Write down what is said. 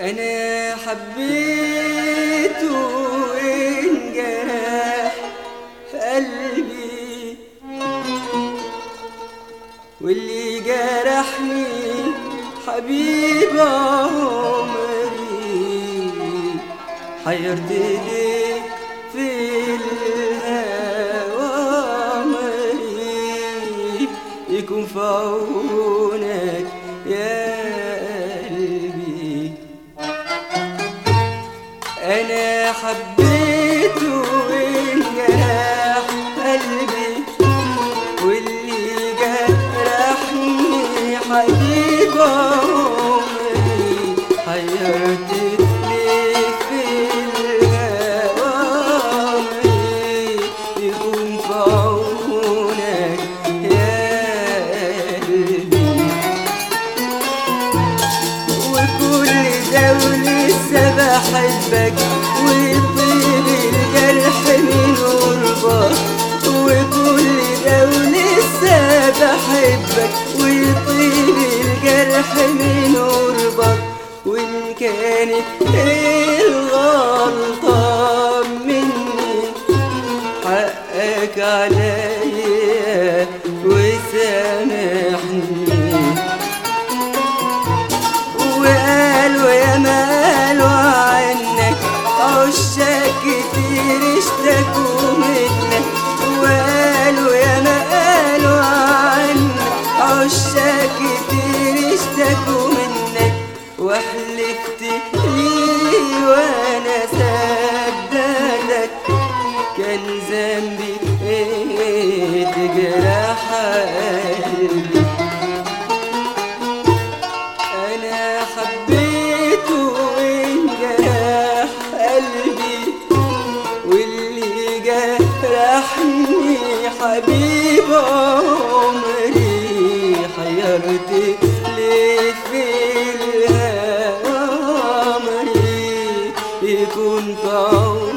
أنا حبيته وانجرح قلبي، واللي جرحني حبيب عمري، حيرت ليه في الهوى عمري، يكون في عونك يا قلبي. أنا حبيته وانجرح قلبي، واللي جرحني حبيب عمري، حيرت ليه في الهوى عمري، يكون في عونك يا قلبي. وكل ده ولسه بحبك، وطيب الجرح من قربك، وكل ده ولسه بحبك، وطيب الجرح من قربك. وإن كانت الغلطة مني، حقك عليا وسامحني. وقالوا يا مالوا عنك عشاق كتير اشتكوا منك، وقالوا يا مالوا عنك عشاق كتير اشتكوا منك. وحلفت لي وانا صدقتك، كان ذنبي ايه تجرح قلبي. أنا حبيته وانجرح قلبي، واللي جرحني حبيب عمري، حيرت ليه في الهوى عمري، يكون في عونك